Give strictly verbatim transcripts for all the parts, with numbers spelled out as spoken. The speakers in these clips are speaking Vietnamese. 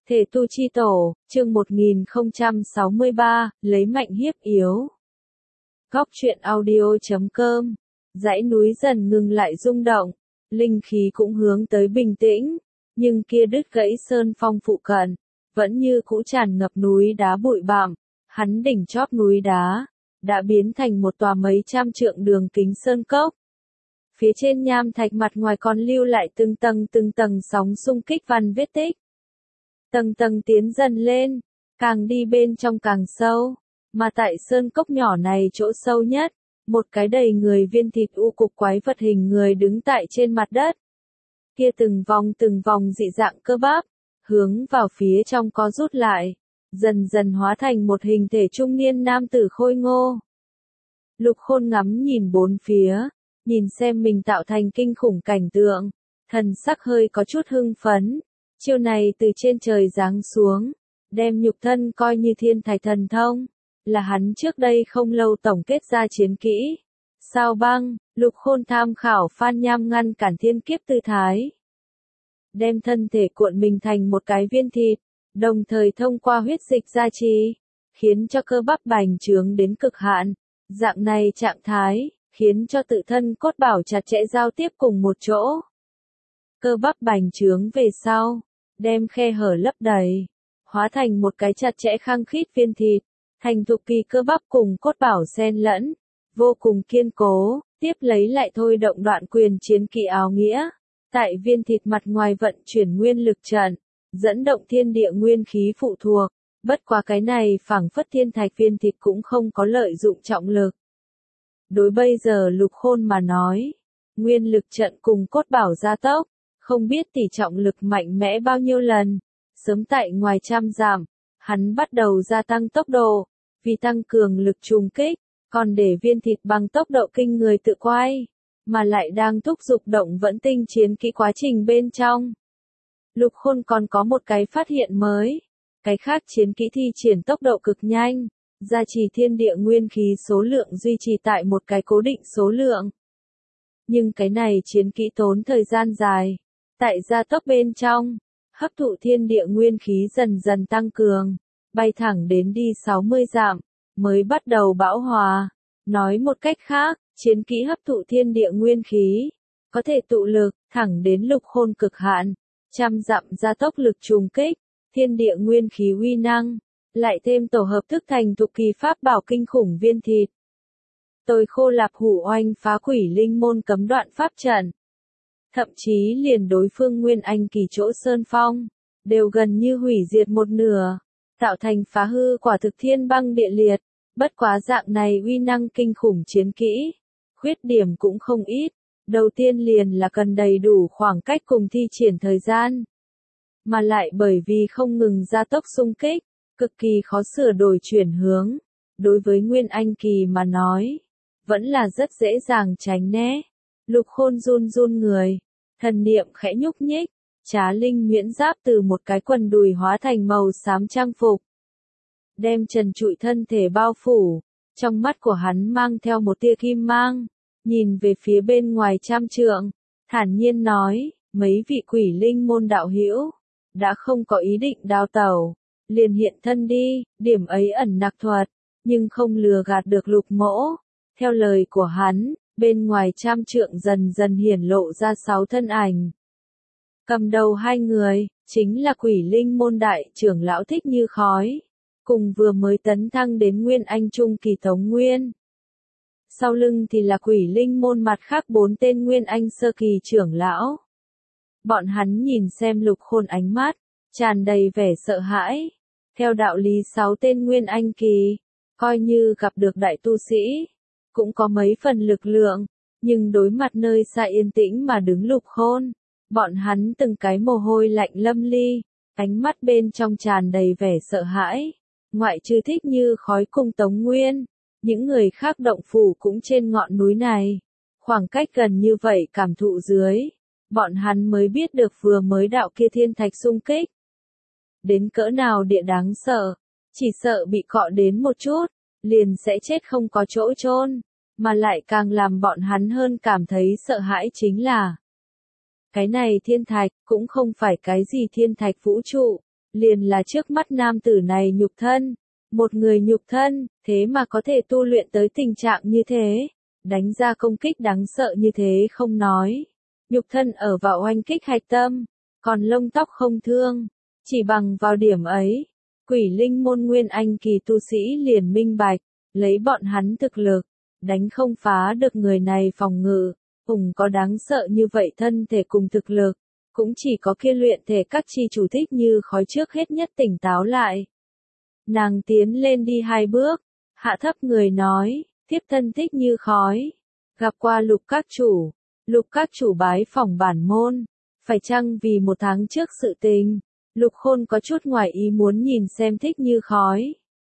Thể tu chi tổ, chương một nghìn không trăm sáu mươi ba, lấy mạnh hiếp yếu. Góc truyện audio chấm com. Dãy núi dần ngừng lại rung động, linh khí cũng hướng tới bình tĩnh, nhưng kia đứt gãy sơn phong phụ cận, vẫn như cũ tràn ngập núi đá bụi bặm, hắn đỉnh chóp núi đá, đã biến thành một tòa mấy trăm trượng đường kính sơn cốc. Phía trên nham thạch mặt ngoài còn lưu lại từng tầng từng tầng sóng xung kích văn vết tích. Tầng tầng tiến dần lên, càng đi bên trong càng sâu, mà tại sơn cốc nhỏ này chỗ sâu nhất, một cái đầy người viên thịt u cục quái vật hình người đứng tại trên mặt đất. Kia từng vòng từng vòng dị dạng cơ bắp, hướng vào phía trong có rút lại, dần dần hóa thành một hình thể trung niên nam tử khôi ngô. Lục Khôn ngắm nhìn bốn phía, nhìn xem mình tạo thành kinh khủng cảnh tượng, thần sắc hơi có chút hưng phấn. Chiêu này từ trên trời giáng xuống, đem nhục thân coi như thiên thạch thần thông, là hắn trước đây không lâu tổng kết ra chiến kỹ. Sao băng, Lục Khôn tham khảo Phan Nham ngăn cản thiên kiếp tư thái. Đem thân thể cuộn mình thành một cái viên thịt, đồng thời thông qua huyết dịch gia trì, khiến cho cơ bắp bành trướng đến cực hạn. Dạng này trạng thái, khiến cho tự thân cốt bảo chặt chẽ giao tiếp cùng một chỗ. Cơ bắp bành trướng về sau, đem khe hở lấp đầy, hóa thành một cái chặt chẽ khăng khít viên thịt, thành thục kỳ cơ bắp cùng cốt bảo xen lẫn, vô cùng kiên cố, tiếp lấy lại thôi động đoạn quyền chiến kỹ áo nghĩa, tại viên thịt mặt ngoài vận chuyển nguyên lực trận, dẫn động thiên địa nguyên khí phụ thuộc, bất quá cái này phảng phất thiên thạch viên thịt cũng không có lợi dụng trọng lực. Đối bây giờ Lục Khôn mà nói, nguyên lực trận cùng cốt bảo gia tốc, không biết tỷ trọng lực mạnh mẽ bao nhiêu lần, sớm tại ngoài trăm giảm, hắn bắt đầu gia tăng tốc độ, vì tăng cường lực trùng kích, còn để viên thịt bằng tốc độ kinh người tự quay, mà lại đang thúc giục động vẫn tinh chiến kỹ quá trình bên trong. Lục Khôn còn có một cái phát hiện mới, cái khác chiến kỹ thi triển tốc độ cực nhanh, gia trì thiên địa nguyên khí số lượng duy trì tại một cái cố định số lượng. Nhưng cái này chiến kỹ tốn thời gian dài. Tại gia tốc bên trong, hấp thụ thiên địa nguyên khí dần dần tăng cường, bay thẳng đến đi sáu mươi dặm, mới bắt đầu bão hòa. Nói một cách khác, chiến kỹ hấp thụ thiên địa nguyên khí, có thể tụ lực, thẳng đến Lục Khôn cực hạn, trăm dặm gia tốc lực trùng kích, thiên địa nguyên khí uy năng, lại thêm tổ hợp thức thành thục kỳ pháp bảo kinh khủng viên thịt. Tôi khô lạp hủ oanh phá quỷ linh môn cấm đoạn pháp trận. Thậm chí liền đối phương Nguyên Anh kỳ chỗ Sơn Phong, đều gần như hủy diệt một nửa, tạo thành phá hư quả thực thiên băng địa liệt, bất quá dạng này uy năng kinh khủng chiến kỹ, khuyết điểm cũng không ít, đầu tiên liền là cần đầy đủ khoảng cách cùng thi triển thời gian, mà lại bởi vì không ngừng gia tốc xung kích, cực kỳ khó sửa đổi chuyển hướng, đối với Nguyên Anh kỳ mà nói, vẫn là rất dễ dàng tránh né. Lục Khôn run run người, thần niệm khẽ nhúc nhích, trá linh miễn giáp từ một cái quần đùi hóa thành màu xám trang phục. Đem trần trụi thân thể bao phủ, trong mắt của hắn mang theo một tia kim mang, nhìn về phía bên ngoài trăm trượng, thản nhiên nói, mấy vị quỷ linh môn đạo hữu đã không có ý định đào tẩu, liền hiện thân đi, điểm ấy ẩn nặc thuật, nhưng không lừa gạt được Lục Mỗ. Theo lời của hắn, bên ngoài trăm trượng dần dần hiển lộ ra sáu thân ảnh. Cầm đầu hai người, chính là quỷ linh môn đại trưởng lão Thích Như Khói, cùng vừa mới tấn thăng đến Nguyên Anh Trung kỳ Tống Nguyên. Sau lưng thì là quỷ linh môn mặt khác bốn tên Nguyên Anh sơ kỳ trưởng lão. Bọn hắn nhìn xem Lục Khôn ánh mắt, tràn đầy vẻ sợ hãi. Theo đạo lý sáu tên Nguyên Anh kỳ, coi như gặp được đại tu sĩ, cũng có mấy phần lực lượng, nhưng đối mặt nơi xa yên tĩnh mà đứng Lục Khôn, bọn hắn từng cái mồ hôi lạnh lâm ly, ánh mắt bên trong tràn đầy vẻ sợ hãi, ngoại trừ Thích Như Khói cùng Tống Nguyên, những người khác động phủ cũng trên ngọn núi này, khoảng cách gần như vậy cảm thụ dưới, bọn hắn mới biết được vừa mới đạo kia thiên thạch xung kích. Đến cỡ nào địa đáng sợ, chỉ sợ bị cọ đến một chút, liền sẽ chết không có chỗ chôn, mà lại càng làm bọn hắn hơn cảm thấy sợ hãi chính là cái này thiên thạch cũng không phải cái gì thiên thạch vũ trụ, liền là trước mắt nam tử này nhục thân. Một người nhục thân, thế mà có thể tu luyện tới tình trạng như thế, đánh ra công kích đáng sợ như thế không nói. Nhục thân ở vào oanh kích hạch tâm, còn lông tóc không thương. Chỉ bằng vào điểm ấy, Quỷ Linh môn nguyên anh kỳ tu sĩ liền minh bạch, lấy bọn hắn thực lực, đánh không phá được người này phòng ngự, cùng có đáng sợ như vậy thân thể cùng thực lực, cũng chỉ có kia luyện thể các chi chủ Thích Như Khói trước hết nhất tỉnh táo lại. Nàng tiến lên đi hai bước, hạ thấp người nói, tiếp thân Thích Như Khói, gặp qua Lục các chủ, Lục các chủ bái phỏng bản môn, phải chăng vì một tháng trước sự tình, Lục Khôn có chút ngoài ý muốn nhìn xem Thích Như Khói.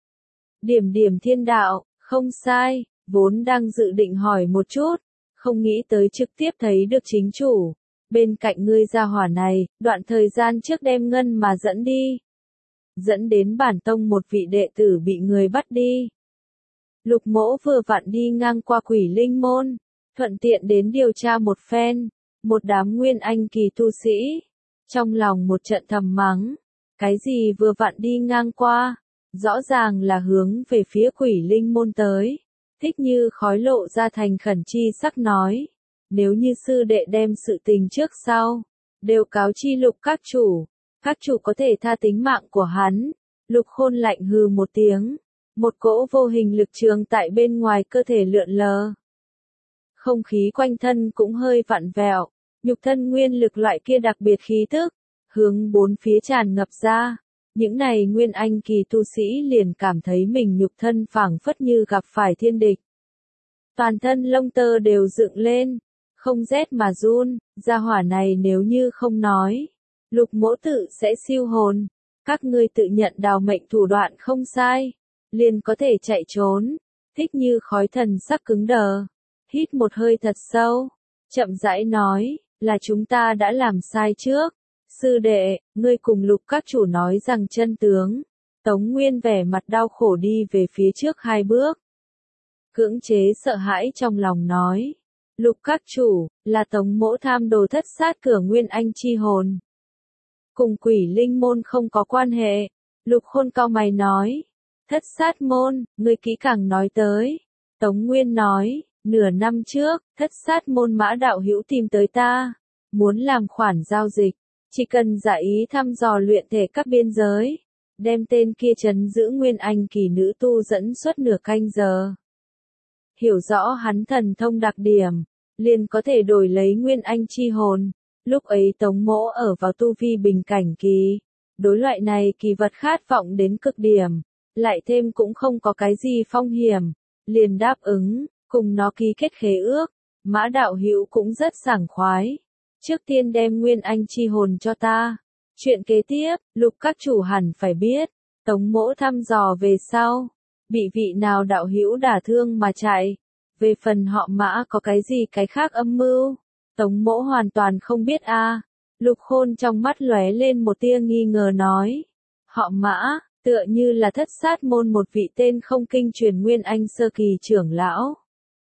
Điểm điểm thiên đạo, không sai, vốn đang dự định hỏi một chút, không nghĩ tới trực tiếp thấy được chính chủ. Bên cạnh ngươi gia hỏa này, đoạn thời gian trước đem ngân mà dẫn đi. Dẫn đến bản tông một vị đệ tử bị người bắt đi. Lục mỗ vừa vặn đi ngang qua Quỷ Linh môn, thuận tiện đến điều tra một phen, một đám nguyên anh kỳ tu sĩ. Trong lòng một trận thầm mắng, cái gì vừa vặn đi ngang qua, rõ ràng là hướng về phía Quỷ Linh môn tới. Thích Như Khói lộ ra thành khẩn chi sắc nói, nếu như sư đệ đem sự tình trước sau, đều cáo chi Lục các chủ, các chủ có thể tha tính mạng của hắn. Lục Khôn lạnh hừ một tiếng, một cỗ vô hình lực trường tại bên ngoài cơ thể lượn lờ. Không khí quanh thân cũng hơi vặn vẹo, nhục thân nguyên lực loại kia đặc biệt khí tức, hướng bốn phía tràn ngập ra. Những này nguyên anh kỳ tu sĩ liền cảm thấy mình nhục thân phảng phất như gặp phải thiên địch. Toàn thân lông tơ đều dựng lên, không rét mà run, gia hỏa này nếu như không nói, Lục mỗ tự sẽ siêu hồn, các ngươi tự nhận đào mệnh thủ đoạn không sai, liền có thể chạy trốn. Thích Như Khói thần sắc cứng đờ, hít một hơi thật sâu, chậm rãi nói, là chúng ta đã làm sai trước. Sư đệ, ngươi cùng Lục các chủ nói rằng chân tướng. Tống Nguyên vẻ mặt đau khổ đi về phía trước hai bước. Cưỡng chế sợ hãi trong lòng nói. Lục các chủ, là Tống mỗ tham đồ thất sát cửa nguyên anh chi hồn. Cùng Quỷ Linh môn không có quan hệ. Lục Khôn cau mày nói. Thất sát môn, ngươi kỹ càng nói tới. Tống Nguyên nói, nửa năm trước, thất sát môn Mã đạo hữu tìm tới ta. Muốn làm khoản giao dịch. Chỉ cần giả ý thăm dò luyện thể các biên giới, đem tên kia trấn giữ nguyên anh kỳ nữ tu dẫn suốt nửa canh giờ. Hiểu rõ hắn thần thông đặc điểm, liền có thể đổi lấy nguyên anh chi hồn. Lúc ấy Tống mỗ ở vào tu vi bình cảnh kỳ, đối loại này kỳ vật khát vọng đến cực điểm, lại thêm cũng không có cái gì phong hiểm, liền đáp ứng, cùng nó ký kết khế ước. Mã đạo hữu cũng rất sảng khoái. Trước tiên đem nguyên anh chi hồn cho ta. Chuyện kế tiếp, Lục các chủ hẳn phải biết. Tống mỗ thăm dò về sau. Bị vị nào đạo hữu đả thương mà chạy. Về phần họ Mã có cái gì cái khác âm mưu. Tống mỗ hoàn toàn không biết a. À. Lục Khôn trong mắt lóe lên một tia nghi ngờ nói. Họ Mã, tựa như là thất sát môn một vị tên không kinh truyền nguyên anh sơ kỳ trưởng lão.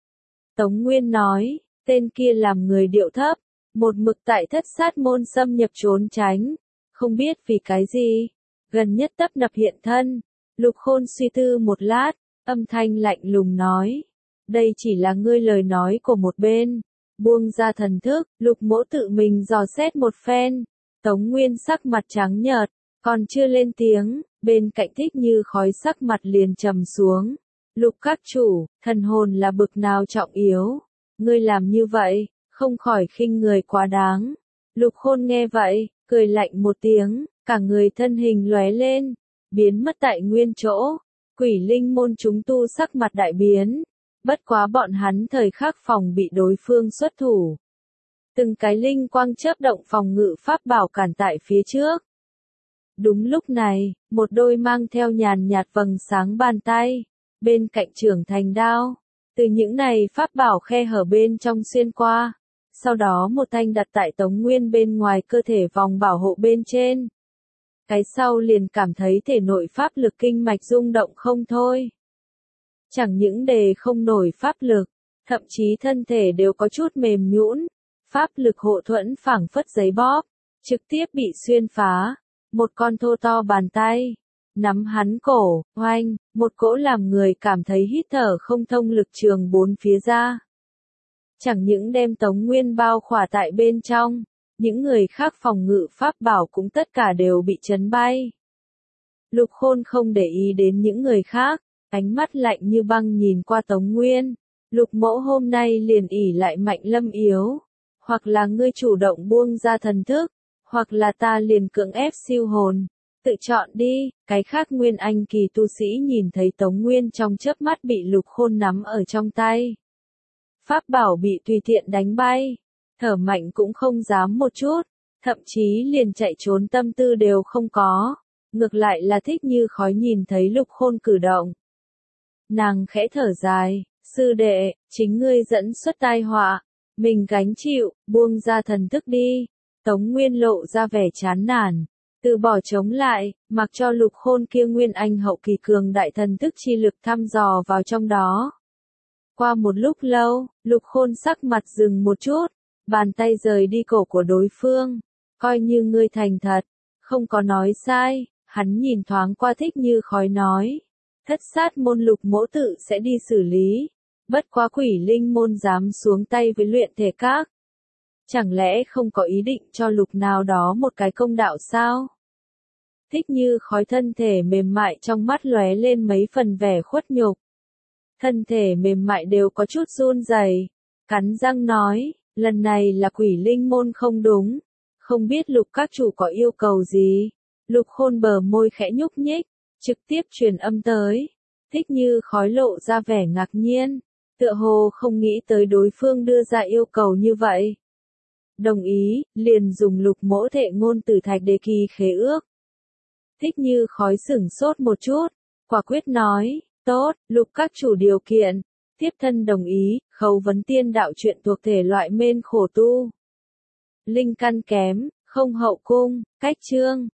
Tống Nguyên nói, tên kia làm người điệu thấp. Một mực tại thất sát môn xâm nhập trốn tránh, không biết vì cái gì, gần nhất tấp nập hiện thân. Lục Khôn suy tư một lát, âm thanh lạnh lùng nói, đây chỉ là ngươi lời nói của một bên, buông ra thần thức. Lục mỗ tự mình dò xét một phen. Tống Nguyên sắc mặt trắng nhợt, còn chưa lên tiếng, bên cạnh Thích Như Khói sắc mặt liền trầm xuống. Lục các chủ, thần hồn là bực nào trọng yếu, ngươi làm như vậy, không khỏi khinh người quá đáng. Lục Khôn nghe vậy, cười lạnh một tiếng, cả người thân hình lóe lên, biến mất tại nguyên chỗ. Quỷ Linh môn chúng tu sắc mặt đại biến, bất quá bọn hắn thời khắc phòng bị đối phương xuất thủ. Từng cái linh quang chớp động phòng ngự pháp bảo cản tại phía trước. Đúng lúc này, một đôi mang theo nhàn nhạt vầng sáng bàn tay, bên cạnh trưởng thành đao, từ những này pháp bảo khe hở bên trong xuyên qua. Sau đó một thanh đặt tại Tống Nguyên bên ngoài cơ thể vòng bảo hộ bên trên. Cái sau liền cảm thấy thể nội pháp lực kinh mạch rung động không thôi. Chẳng những đề không nổi pháp lực, thậm chí thân thể đều có chút mềm nhũn, pháp lực hộ thuẫn phảng phất giấy bóp, trực tiếp bị xuyên phá. một con thô to bàn tay, nắm hắn cổ, oanh, một cỗ làm người cảm thấy hít thở không thông lực trường bốn phía ra. Chẳng những đem Tống Nguyên bao khỏa tại bên trong, những người khác phòng ngự pháp bảo cũng tất cả đều bị chấn bay. Lục Khôn không để ý đến những người khác, ánh mắt lạnh như băng nhìn qua Tống Nguyên. Lục mỗ hôm nay liền ỉ lại Mạnh Lâm yếu, hoặc là ngươi chủ động buông ra thần thức, hoặc là ta liền cưỡng ép siêu hồn. Tự chọn đi. Cái khác Nguyên Anh kỳ tu sĩ nhìn thấy Tống Nguyên trong chớp mắt bị Lục Khôn nắm ở trong tay. Pháp bảo bị tùy tiện đánh bay, thở mạnh cũng không dám một chút, thậm chí liền chạy trốn tâm tư đều không có. Ngược lại là Thích Như Khói nhìn thấy Lục Khôn cử động. Nàng khẽ thở dài, sư đệ, chính ngươi dẫn xuất tai họa, mình gánh chịu, buông ra thần thức đi. Tống Nguyên lộ ra vẻ chán nản, từ bỏ chống lại, mặc cho Lục Khôn kia Nguyên Anh hậu kỳ cường đại thần thức chi lực thăm dò vào trong đó. Qua một lúc lâu, Lục Khôn sắc mặt dừng một chút, bàn tay rời đi cổ của đối phương, coi như ngươi thành thật, không có nói sai. Hắn nhìn thoáng qua Thích Như Khói nói, thất sát môn Lục mỗ tự sẽ đi xử lý, bất quá Quỷ Linh môn dám xuống tay với luyện thể các. Chẳng lẽ không có ý định cho Lục nào đó một cái công đạo sao? Thích Như Khói thân thể mềm mại trong mắt lóe lên mấy phần vẻ khuất nhục. Thân thể mềm mại đều có chút run rẩy, cắn răng nói, lần này là Quỷ Linh môn không đúng, không biết Lục các chủ có yêu cầu gì. Lục Khôn bờ môi khẽ nhúc nhích, trực tiếp truyền âm tới. Thích Như Khói lộ ra vẻ ngạc nhiên, tựa hồ không nghĩ tới đối phương đưa ra yêu cầu như vậy. Đồng ý, liền dùng Lục mỗ thệ ngôn từ thạch đề kỳ khế ước. Thích Như Khói sửng sốt một chút, quả quyết nói, tốt, Lục các chủ điều kiện, tiếp thân đồng ý, khấu vấn tiên đạo chuyện thuộc thể loại mên khổ tu. Linh căn kém, không hậu cung, cách chương.